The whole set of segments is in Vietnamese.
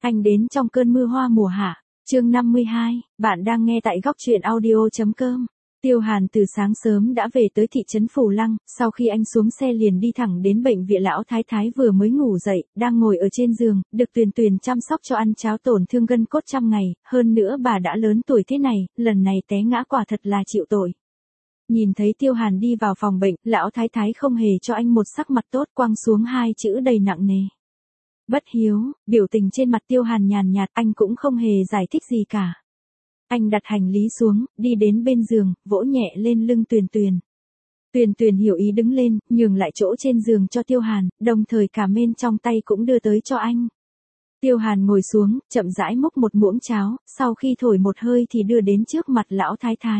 Anh đến trong cơn mưa hoa mùa hạ. Chương 52, bạn đang nghe tại góc truyện audio.com. Tiêu Hàn từ sáng sớm đã về tới thị trấn Phù Lăng, sau khi anh xuống xe liền đi thẳng đến bệnh viện. Lão thái thái vừa mới ngủ dậy, đang ngồi ở trên giường, được Tuyền Tuyền chăm sóc cho ăn cháo tổn thương gân cốt trăm ngày, hơn nữa bà đã lớn tuổi thế này, lần này té ngã quả thật là chịu tội. Nhìn thấy Tiêu Hàn đi vào phòng bệnh, lão thái thái không hề cho anh một sắc mặt tốt, quăng xuống hai chữ đầy nặng nề. Bất hiếu. Biểu tình trên mặt Tiêu Hàn nhàn nhạt, anh cũng không hề giải thích gì cả. Anh đặt hành lý xuống, đi đến bên giường, vỗ nhẹ lên lưng Tuyền Tuyền. Tuyền Tuyền hiểu ý đứng lên, nhường lại chỗ trên giường cho Tiêu Hàn, đồng thời cả mên trong tay cũng đưa tới cho anh. Tiêu Hàn ngồi xuống, chậm rãi múc một muỗng cháo, sau khi thổi một hơi thì đưa đến trước mặt lão thái thái.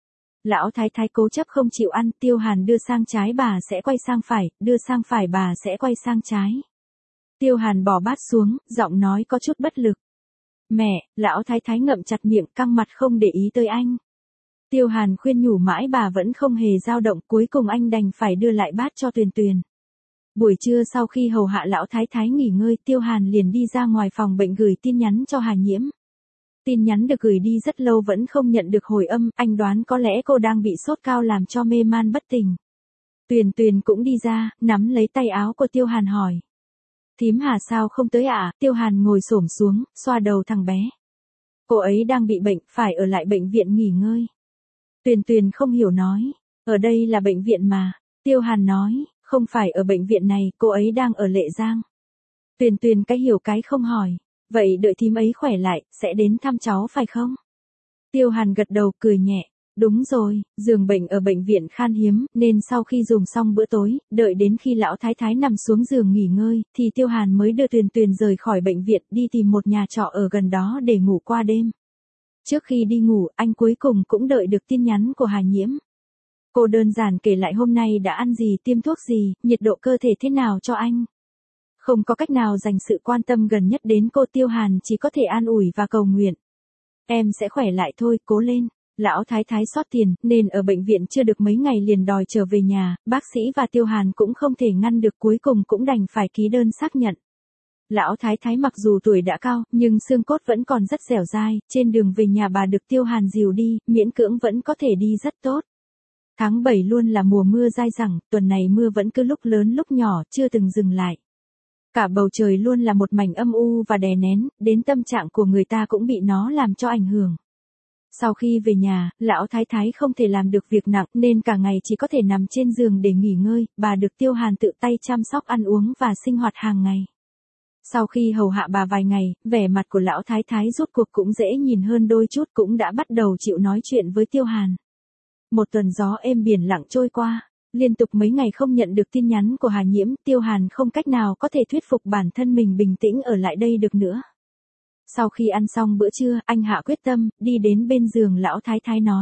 Lão thái thái cố chấp không chịu ăn, Tiêu Hàn đưa sang trái bà sẽ quay sang phải, đưa sang phải bà sẽ quay sang trái. Tiêu Hàn bỏ bát xuống, giọng nói có chút bất lực. Mẹ, lão thái thái ngậm chặt miệng, căng mặt không để ý tới anh. Tiêu Hàn khuyên nhủ mãi bà vẫn không hề dao động, cuối cùng anh đành phải đưa lại bát cho Tuyền Tuyền. Buổi trưa sau khi hầu hạ lão thái thái nghỉ ngơi, Tiêu Hàn liền đi ra ngoài phòng bệnh gửi tin nhắn cho Hà Nhiễm. Tin nhắn được gửi đi rất lâu vẫn không nhận được hồi âm, anh đoán có lẽ cô đang bị sốt cao làm cho mê man bất tỉnh. Tuyền Tuyền cũng đi ra, nắm lấy tay áo của Tiêu Hàn hỏi. Thím Hà sao không tới ạ? Tiêu Hàn ngồi xổm xuống, xoa đầu thằng bé. Cô ấy đang bị bệnh, phải ở lại bệnh viện nghỉ ngơi. Tuyền Tuyền không hiểu nói. Ở đây là bệnh viện mà. Tiêu Hàn nói, không phải ở bệnh viện này, cô ấy đang ở Lệ Giang. Tuyền Tuyền cái hiểu cái không hỏi. Vậy đợi thím ấy khỏe lại, sẽ đến thăm cháu phải không? Tiêu Hàn gật đầu cười nhẹ. Đúng rồi, giường bệnh ở bệnh viện khan hiếm, nên sau khi dùng xong bữa tối, đợi đến khi lão thái thái nằm xuống giường nghỉ ngơi, thì Tiêu Hàn mới đưa Tuyền Tuyền rời khỏi bệnh viện đi tìm một nhà trọ ở gần đó để ngủ qua đêm. Trước khi đi ngủ, anh cuối cùng cũng đợi được tin nhắn của Hà Nhiễm. Cô đơn giản kể lại hôm nay đã ăn gì, tiêm thuốc gì, nhiệt độ cơ thể thế nào cho anh. Không có cách nào dành sự quan tâm gần nhất đến cô. Tiêu Hàn chỉ có thể an ủi và cầu nguyện. Em sẽ khỏe lại thôi, cố lên. Lão thái thái sót tiền, nên ở bệnh viện chưa được mấy ngày liền đòi trở về nhà, bác sĩ và Tiêu Hàn cũng không thể ngăn được, cuối cùng cũng đành phải ký đơn xác nhận. Lão thái thái mặc dù tuổi đã cao, nhưng xương cốt vẫn còn rất dẻo dai, trên đường về nhà bà được Tiêu Hàn dìu đi, miễn cưỡng vẫn có thể đi rất tốt. Tháng 7 luôn là mùa mưa dai dẳng, tuần này mưa vẫn cứ lúc lớn lúc nhỏ, chưa từng dừng lại. Cả bầu trời luôn là một mảnh âm u và đè nén, đến tâm trạng của người ta cũng bị nó làm cho ảnh hưởng. Sau khi về nhà, lão thái thái không thể làm được việc nặng nên cả ngày chỉ có thể nằm trên giường để nghỉ ngơi, bà được Tiêu Hàn tự tay chăm sóc ăn uống và sinh hoạt hàng ngày. Sau khi hầu hạ bà vài ngày, vẻ mặt của lão thái thái rốt cuộc cũng dễ nhìn hơn đôi chút, cũng đã bắt đầu chịu nói chuyện với Tiêu Hàn. Một tuần gió êm biển lặng trôi qua, liên tục mấy ngày không nhận được tin nhắn của Hà Nhiễm, Tiêu Hàn không cách nào có thể thuyết phục bản thân mình bình tĩnh ở lại đây được nữa. Sau khi ăn xong bữa trưa, anh hạ quyết tâm, đi đến bên giường lão thái thái nói.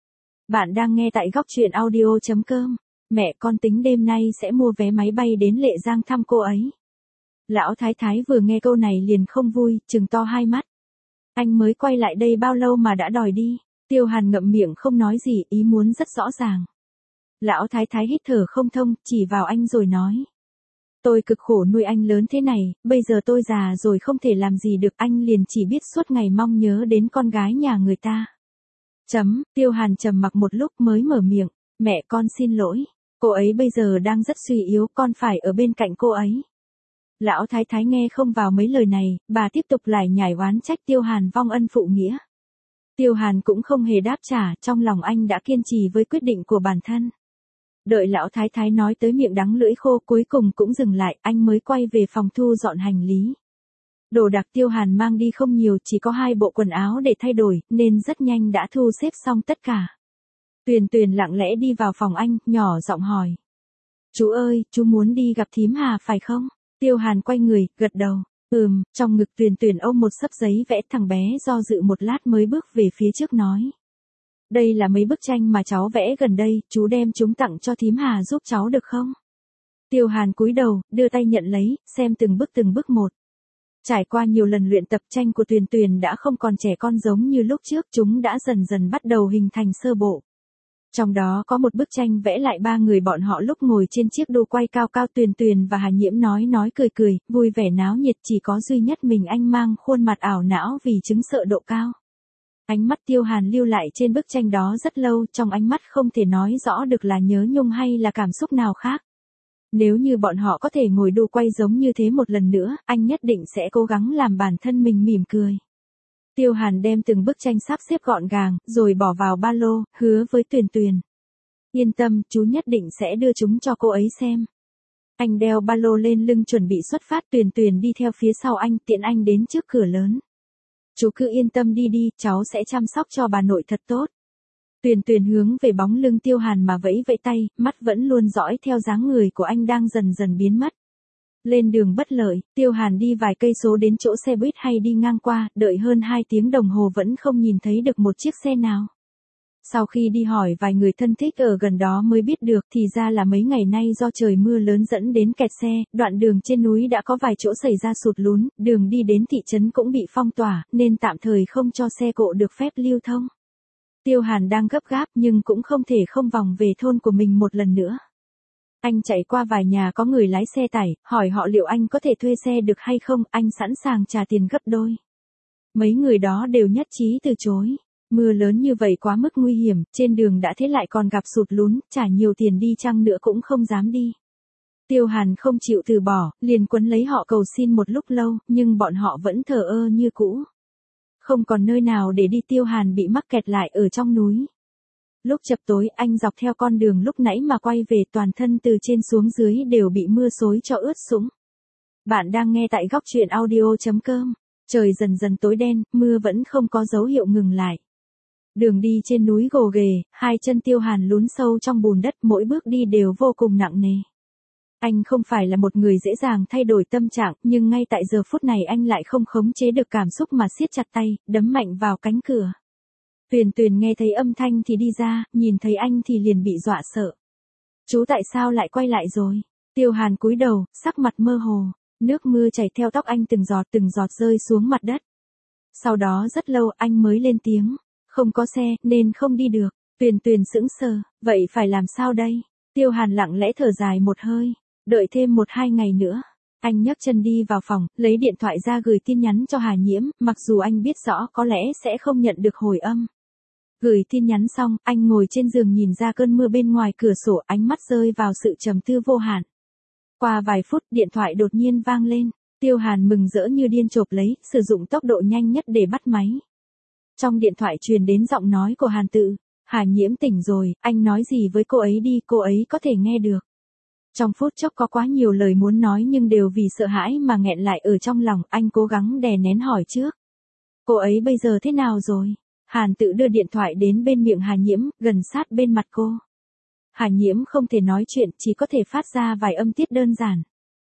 Bạn đang nghe tại góc truyện audio.com. Mẹ con tính đêm nay sẽ mua vé máy bay đến Lệ Giang thăm cô ấy. Lão thái thái vừa nghe câu này liền không vui, trừng to hai mắt. Anh mới quay lại đây bao lâu mà đã đòi đi? Tiêu Hàn ngậm miệng không nói gì, ý muốn rất rõ ràng. Lão thái thái hít thở không thông, chỉ vào anh rồi nói. Tôi cực khổ nuôi anh lớn thế này, bây giờ tôi già rồi không thể làm gì được, anh liền chỉ biết suốt ngày mong nhớ đến con gái nhà người ta. Tiêu Hàn trầm mặc một lúc mới mở miệng, mẹ con xin lỗi, cô ấy bây giờ đang rất suy yếu, con phải ở bên cạnh cô ấy. Lão thái thái nghe không vào mấy lời này, bà tiếp tục lải nhải oán trách Tiêu Hàn vong ân phụ nghĩa. Tiêu Hàn cũng không hề đáp trả, trong lòng anh đã kiên trì với quyết định của bản thân. Đợi lão thái thái nói tới miệng đắng lưỡi khô cuối cùng cũng dừng lại, anh mới quay về phòng thu dọn hành lý. Đồ đạc Tiêu Hàn mang đi không nhiều, chỉ có 2 bộ quần áo để thay đổi, nên rất nhanh đã thu xếp xong tất cả. Tuyền Tuyền lặng lẽ đi vào phòng anh, nhỏ giọng hỏi. Chú ơi, chú muốn đi gặp thím Hà phải không? Tiêu Hàn quay người, gật đầu. Trong ngực Tuyền Tuyền ôm một xấp giấy vẽ, thằng bé do dự một lát mới bước về phía trước nói. Đây là mấy bức tranh mà cháu vẽ gần đây, chú đem chúng tặng cho thím Hà giúp cháu được không? Tiêu Hàn cúi đầu, đưa tay nhận lấy, xem từng bước một. Trải qua nhiều lần luyện tập, tranh của Tuyền Tuyền đã không còn trẻ con giống như lúc trước, chúng đã dần dần bắt đầu hình thành sơ bộ. Trong đó có một bức tranh vẽ lại ba người bọn họ lúc ngồi trên chiếc đu quay cao cao, Tuyền Tuyền và Hà Nhiễm nói cười cười, vui vẻ náo nhiệt, chỉ có duy nhất mình anh mang khuôn mặt ảo não vì chứng sợ độ cao. Ánh mắt Tiêu Hàn lưu lại trên bức tranh đó rất lâu, trong ánh mắt không thể nói rõ được là nhớ nhung hay là cảm xúc nào khác. Nếu như bọn họ có thể ngồi đu quay giống như thế một lần nữa, anh nhất định sẽ cố gắng làm bản thân mình mỉm cười. Tiêu Hàn đem từng bức tranh sắp xếp gọn gàng, rồi bỏ vào ba lô, hứa với Tuyền Tuyền. Yên tâm, chú nhất định sẽ đưa chúng cho cô ấy xem. Anh đeo ba lô lên lưng chuẩn bị xuất phát, Tuyền Tuyền đi theo phía sau anh, tiện anh đến trước cửa lớn. Chú cứ yên tâm đi, cháu sẽ chăm sóc cho bà nội thật tốt. Tuyền Tuyền hướng về bóng lưng Tiêu Hàn mà vẫy vẫy tay, mắt vẫn luôn dõi theo dáng người của anh đang dần dần biến mất. Lên đường bất lợi, Tiêu Hàn đi vài cây số đến chỗ xe buýt hay đi ngang qua, đợi hơn 2 tiếng đồng hồ vẫn không nhìn thấy được một chiếc xe nào. Sau khi đi hỏi vài người thân thích ở gần đó mới biết được thì ra là mấy ngày nay do trời mưa lớn dẫn đến kẹt xe, đoạn đường trên núi đã có vài chỗ xảy ra sụt lún, đường đi đến thị trấn cũng bị phong tỏa, nên tạm thời không cho xe cộ được phép lưu thông. Tiêu Hàn đang gấp gáp nhưng cũng không thể không vòng về thôn của mình một lần nữa. Anh chạy qua vài nhà có người lái xe tải, hỏi họ liệu anh có thể thuê xe được hay không, anh sẵn sàng trả tiền gấp đôi. Mấy người đó đều nhất trí từ chối. Mưa lớn như vậy quá mức nguy hiểm, trên đường đã thế lại còn gặp sụt lún, trả nhiều tiền đi chăng nữa cũng không dám đi. Tiêu Hàn không chịu từ bỏ, liền quấn lấy họ cầu xin một lúc lâu, nhưng bọn họ vẫn thờ ơ như cũ. Không còn nơi nào để đi, Tiêu Hàn bị mắc kẹt lại ở trong núi. Lúc chập tối anh dọc theo con đường lúc nãy mà quay về, toàn thân từ trên xuống dưới đều bị mưa xối cho ướt sũng. Bạn đang nghe tại góc truyện audio.com. Trời dần dần tối đen, mưa vẫn không có dấu hiệu ngừng lại. Đường đi trên núi gồ ghề, hai chân Tiêu Hàn lún sâu trong bùn đất, mỗi bước đi đều vô cùng nặng nề. Anh không phải là một người dễ dàng thay đổi tâm trạng, nhưng ngay tại giờ phút này anh lại không khống chế được cảm xúc mà siết chặt tay, đấm mạnh vào cánh cửa. Tuyền Tuyền nghe thấy âm thanh thì đi ra, nhìn thấy anh thì liền bị dọa sợ. Chú tại sao lại quay lại rồi? Tiêu Hàn cúi đầu, sắc mặt mơ hồ, nước mưa chảy theo tóc anh từng giọt rơi xuống mặt đất. Sau đó rất lâu anh mới lên tiếng, không có xe nên không đi được. Tuyền Tuyền sững sờ, vậy phải làm sao đây? Tiêu Hàn lặng lẽ thở dài một hơi, đợi thêm 1-2 ngày nữa. Anh nhấc chân đi vào phòng, lấy điện thoại ra gửi tin nhắn cho Hà Nhiễm, mặc dù anh biết rõ có lẽ sẽ không nhận được hồi âm. Gửi tin nhắn xong, anh ngồi trên giường nhìn ra cơn mưa bên ngoài cửa sổ, ánh mắt rơi vào sự trầm tư vô hạn. Qua vài phút, điện thoại đột nhiên vang lên. Tiêu Hàn mừng rỡ như điên chộp lấy, sử dụng tốc độ nhanh nhất để bắt máy. Trong điện thoại truyền đến giọng nói của Hàn Tự. Hà Nhiễm tỉnh rồi, anh nói gì với cô ấy đi, cô ấy có thể nghe được. Trong phút chốc có quá nhiều lời muốn nói nhưng đều vì sợ hãi mà nghẹn lại ở trong lòng, anh cố gắng đè nén hỏi trước. Cô ấy bây giờ thế nào rồi? Hàn Tự đưa điện thoại đến bên miệng Hà Nhiễm, gần sát bên mặt cô. Hà Nhiễm không thể nói chuyện, chỉ có thể phát ra vài âm tiết đơn giản.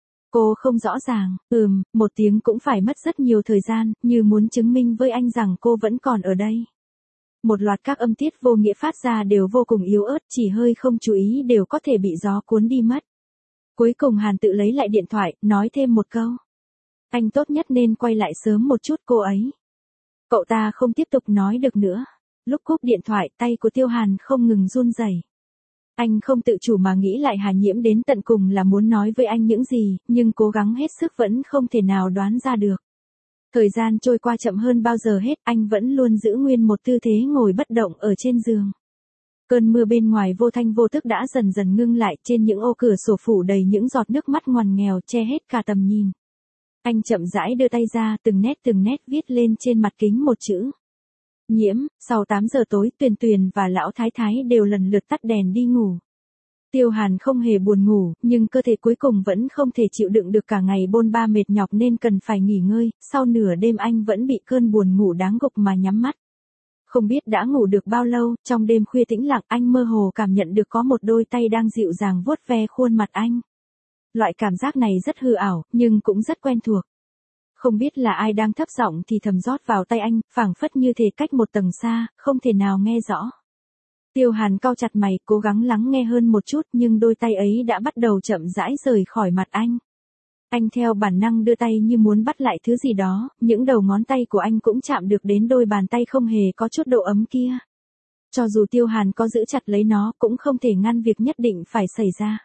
Cô không rõ ràng, một tiếng cũng phải mất rất nhiều thời gian, như muốn chứng minh với anh rằng cô vẫn còn ở đây. Một loạt các âm tiết vô nghĩa phát ra đều vô cùng yếu ớt, chỉ hơi không chú ý đều có thể bị gió cuốn đi mất. Cuối cùng Hàn Tự lấy lại điện thoại, nói thêm một câu. Anh tốt nhất nên quay lại sớm một chút cô ấy. Cậu ta không tiếp tục nói được nữa. Lúc cúp điện thoại, tay của Tiêu Hàn không ngừng run rẩy. Anh không tự chủ mà nghĩ lại Hà Nhiễm đến tận cùng là muốn nói với anh những gì, nhưng cố gắng hết sức vẫn không thể nào đoán ra được. Thời gian trôi qua chậm hơn bao giờ hết, anh vẫn luôn giữ nguyên một tư thế ngồi bất động ở trên giường. Cơn mưa bên ngoài vô thanh vô tức đã dần dần ngưng lại, trên những ô cửa sổ phủ đầy những giọt nước mắt ngoằn nghèo che hết cả tầm nhìn. Anh chậm rãi đưa tay ra, từng nét viết lên trên mặt kính một chữ. Nhiễm. Sau 8 giờ tối, Tuyền Tuyền và lão Thái Thái đều lần lượt tắt đèn đi ngủ. Tiêu Hàn không hề buồn ngủ, nhưng cơ thể cuối cùng vẫn không thể chịu đựng được cả ngày bôn ba mệt nhọc nên cần phải nghỉ ngơi, sau nửa đêm anh vẫn bị cơn buồn ngủ đáng gục mà nhắm mắt. Không biết đã ngủ được bao lâu, trong đêm khuya tĩnh lặng anh mơ hồ cảm nhận được có một đôi tay đang dịu dàng vuốt ve khuôn mặt anh. Loại cảm giác này rất hư ảo, nhưng cũng rất quen thuộc. Không biết là ai đang thấp giọng thì thầm rót vào tay anh, phảng phất như thể cách một tầng xa, không thể nào nghe rõ. Tiêu Hàn cau chặt mày, cố gắng lắng nghe hơn một chút nhưng đôi tay ấy đã bắt đầu chậm rãi rời khỏi mặt anh. Anh theo bản năng đưa tay như muốn bắt lại thứ gì đó, những đầu ngón tay của anh cũng chạm được đến đôi bàn tay không hề có chút độ ấm kia. Cho dù Tiêu Hàn có giữ chặt lấy nó cũng không thể ngăn việc nhất định phải xảy ra.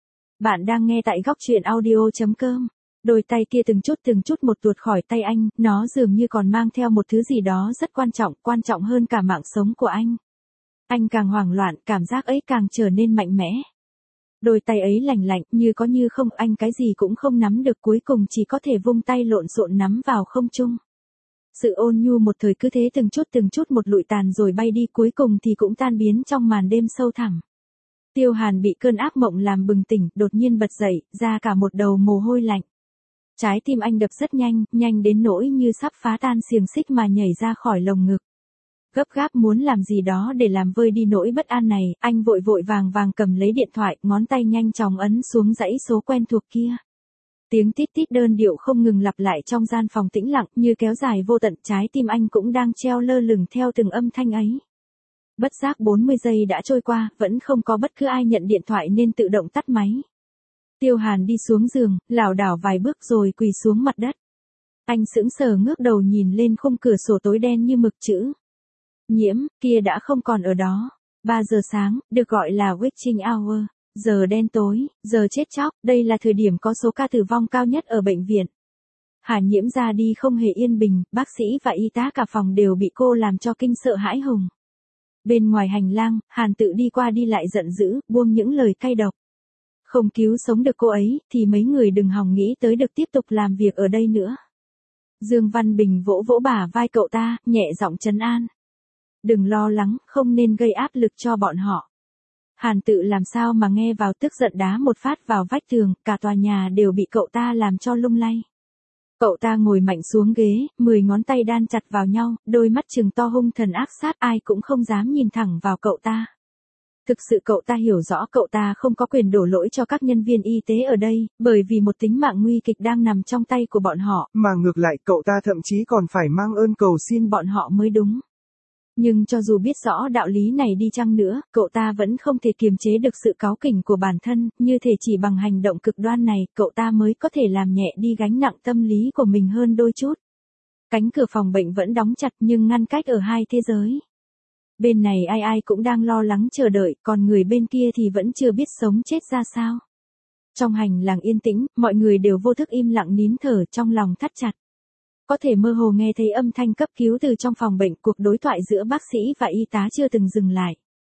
Bạn đang nghe tại góc truyện audio.com. Đôi tay kia từng chút một tuột khỏi tay anh, nó dường như còn mang theo một thứ gì đó rất quan trọng hơn cả mạng sống của anh. Anh càng hoảng loạn, cảm giác ấy càng trở nên mạnh mẽ. Đôi tay ấy lành lạnh, như có như không, anh cái gì cũng không nắm được, cuối cùng chỉ có thể vung tay lộn xộn nắm vào không trung. Sự ôn nhu một thời cứ thế từng chút một lụi tàn rồi bay đi, cuối cùng thì cũng tan biến trong màn đêm sâu thẳm. Tiêu Hàn bị cơn ác mộng làm bừng tỉnh, đột nhiên bật dậy, ra cả một đầu mồ hôi lạnh. Trái tim anh đập rất nhanh, nhanh đến nỗi như sắp phá tan xiềng xích mà nhảy ra khỏi lồng ngực. Gấp gáp muốn làm gì đó để làm vơi đi nỗi bất an này, anh vội vàng cầm lấy điện thoại, ngón tay nhanh chóng ấn xuống dãy số quen thuộc kia. Tiếng tít tít đơn điệu không ngừng lặp lại trong gian phòng tĩnh lặng, như kéo dài vô tận, trái tim anh cũng đang treo lơ lửng theo từng âm thanh ấy. Bất giác 40 giây đã trôi qua, vẫn không có bất cứ ai nhận điện thoại nên tự động tắt máy. Tiêu Hàn đi xuống giường, lảo đảo vài bước rồi quỳ xuống mặt đất. Anh sững sờ ngước đầu nhìn lên khung cửa sổ tối đen như mực, chữ Nhiễm kia đã không còn ở đó. 3 giờ sáng, được gọi là witching hour, giờ đen tối, giờ chết chóc, đây là thời điểm có số ca tử vong cao nhất ở bệnh viện. Hà Nhiễm ra đi không hề yên bình, bác sĩ và y tá cả phòng đều bị cô làm cho kinh sợ hãi hùng. Bên ngoài hành lang, Hàn Tự đi qua đi lại giận dữ, buông những lời cay độc. Không cứu sống được cô ấy, thì mấy người đừng hòng nghĩ tới được tiếp tục làm việc ở đây nữa. Dương Văn Bình vỗ vỗ bả vai cậu ta, nhẹ giọng trấn an. Đừng lo lắng, không nên gây áp lực cho bọn họ. Hàn Tự làm sao mà nghe vào, tức giận đá một phát vào vách tường, cả tòa nhà đều bị cậu ta làm cho lung lay. Cậu ta ngồi mạnh xuống ghế, 10 ngón tay đan chặt vào nhau, đôi mắt trừng to hung thần ác sát, ai cũng không dám nhìn thẳng vào cậu ta. Thực sự cậu ta hiểu rõ cậu ta không có quyền đổ lỗi cho các nhân viên y tế ở đây, bởi vì một tính mạng nguy kịch đang nằm trong tay của bọn họ. Mà ngược lại cậu ta thậm chí còn phải mang ơn cầu xin bọn họ mới đúng. Nhưng cho dù biết rõ đạo lý này đi chăng nữa, cậu ta vẫn không thể kiềm chế được sự cáu kỉnh của bản thân, như thể chỉ bằng hành động cực đoan này, cậu ta mới có thể làm nhẹ đi gánh nặng tâm lý của mình hơn đôi chút. Cánh cửa phòng bệnh vẫn đóng chặt nhưng ngăn cách ở hai thế giới. Bên này ai cũng đang lo lắng chờ đợi, còn người bên kia thì vẫn chưa biết sống chết ra sao. Trong hành lang yên tĩnh, mọi người đều vô thức im lặng nín thở, trong lòng thắt chặt. Có thể mơ hồ nghe thấy âm thanh cấp cứu từ trong phòng bệnh, cuộc đối thoại giữa bác sĩ và y tá chưa từng dừng lại.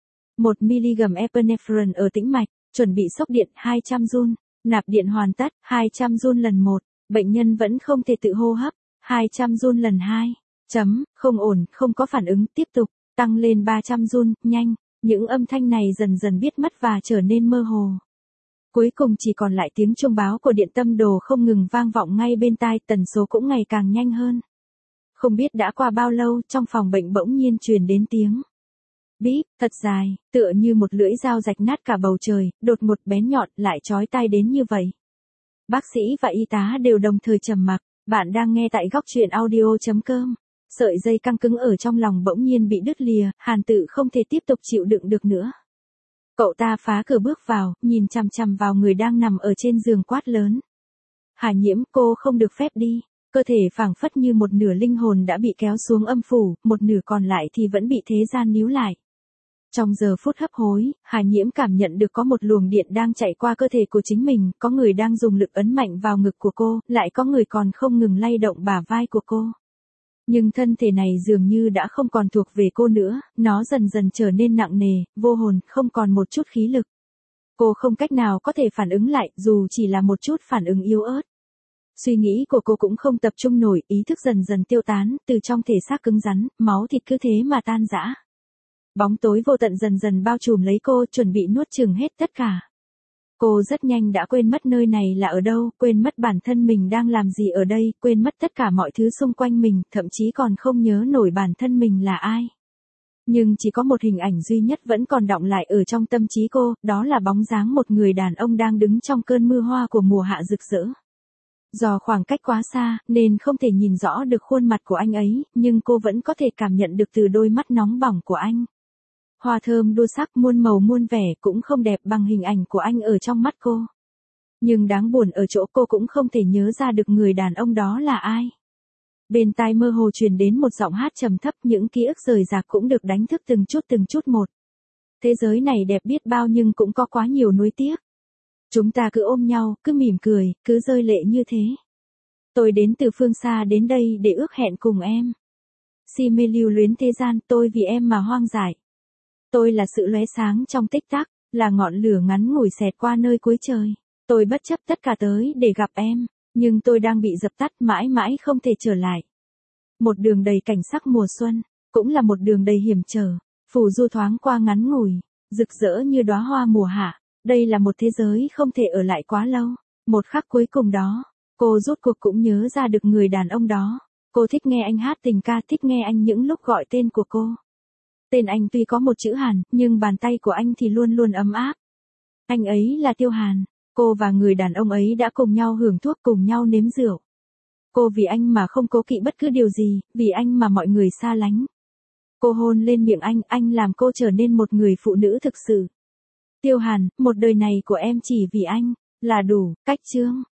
1mg epinephrine ở tĩnh mạch, chuẩn bị sốc điện 200 Joule, nạp điện hoàn tất 200 Joule lần 1, bệnh nhân vẫn không thể tự hô hấp 200 Joule lần 2, không ổn, không có phản ứng, tiếp tục, tăng lên 300 Joule, nhanh, những âm thanh này dần dần biết mất và trở nên mơ hồ. Cuối cùng chỉ còn lại tiếng chuông báo của điện tâm đồ không ngừng vang vọng ngay bên tai, tần số cũng ngày càng nhanh hơn. Không biết đã qua bao lâu, trong phòng bệnh bỗng nhiên truyền đến tiếng bíp, thật dài, tựa như một lưỡi dao rạch nát cả bầu trời, đột ngột bén nhọn, lại chói tai đến như vậy. Bác sĩ và y tá đều đồng thời trầm mặc. Bạn đang nghe tại góc truyện audio.com. Sợi dây căng cứng ở trong lòng bỗng nhiên bị đứt lìa, Hàn Tự không thể tiếp tục chịu đựng được nữa. Cậu ta phá cửa bước vào, nhìn chằm chằm vào người đang nằm ở trên giường quát lớn. Hà Nhiễm, cô không được phép đi. Cơ thể phảng phất như một nửa linh hồn đã bị kéo xuống âm phủ, một nửa còn lại thì vẫn bị thế gian níu lại. Trong giờ phút hấp hối, Hà Nhiễm cảm nhận được có một luồng điện đang chạy qua cơ thể của chính mình, có người đang dùng lực ấn mạnh vào ngực của cô, lại có người còn không ngừng lay động bả vai của cô. Nhưng thân thể này dường như đã không còn thuộc về cô nữa, nó dần dần trở nên nặng nề, vô hồn, không còn một chút khí lực. Cô không cách nào có thể phản ứng lại, dù chỉ là một chút phản ứng yếu ớt. Suy nghĩ của cô cũng không tập trung nổi, ý thức dần dần tiêu tán, từ trong thể xác cứng rắn, máu thịt cứ thế mà tan rã. Bóng tối vô tận dần dần bao trùm lấy cô, chuẩn bị nuốt chửng hết tất cả. Cô rất nhanh đã quên mất nơi này là ở đâu, quên mất bản thân mình đang làm gì ở đây, quên mất tất cả mọi thứ xung quanh mình, thậm chí còn không nhớ nổi bản thân mình là ai. Nhưng chỉ có một hình ảnh duy nhất vẫn còn đọng lại ở trong tâm trí cô, đó là bóng dáng một người đàn ông đang đứng trong cơn mưa hoa của mùa hạ rực rỡ. Do khoảng cách quá xa, nên không thể nhìn rõ được khuôn mặt của anh ấy, nhưng cô vẫn có thể cảm nhận được từ đôi mắt nóng bỏng của anh. Hoa thơm đua sắc muôn màu muôn vẻ cũng không đẹp bằng hình ảnh của anh ở trong mắt cô. Nhưng đáng buồn ở chỗ cô cũng không thể nhớ ra được người đàn ông đó là ai. Bên tai mơ hồ truyền đến một giọng hát trầm thấp, những ký ức rời rạc cũng được đánh thức từng chút một. Thế giới này đẹp biết bao nhưng cũng có quá nhiều nuối tiếc. Chúng ta cứ ôm nhau, cứ mỉm cười, cứ rơi lệ như thế. Tôi đến từ phương xa đến đây để ước hẹn cùng em. Si mê lưu luyến thế gian, tôi vì em mà hoang dại. Tôi là sự lóe sáng trong tích tắc, là ngọn lửa ngắn ngủi xẹt qua nơi cuối trời. Tôi bất chấp tất cả tới để gặp em, nhưng tôi đang bị dập tắt mãi mãi không thể trở lại. Một đường đầy cảnh sắc mùa xuân, cũng là một đường đầy hiểm trở, phù du thoáng qua ngắn ngủi, rực rỡ như đóa hoa mùa hạ. Đây là một thế giới không thể ở lại quá lâu. Một khắc cuối cùng đó, cô rốt cuộc cũng nhớ ra được người đàn ông đó. Cô thích nghe anh hát tình ca, thích nghe anh những lúc gọi tên của cô. Tên anh tuy có một chữ Hàn, nhưng bàn tay của anh thì luôn luôn ấm áp. Anh ấy là Tiêu Hàn. Cô và người đàn ông ấy đã cùng nhau hưởng thuốc, cùng nhau nếm rượu. Cô vì anh mà không cố kỵ bất cứ điều gì, vì anh mà mọi người xa lánh. Cô hôn lên miệng anh làm cô trở nên một người phụ nữ thực sự. Tiêu Hàn, một đời này của em chỉ vì anh, là đủ. Cách chương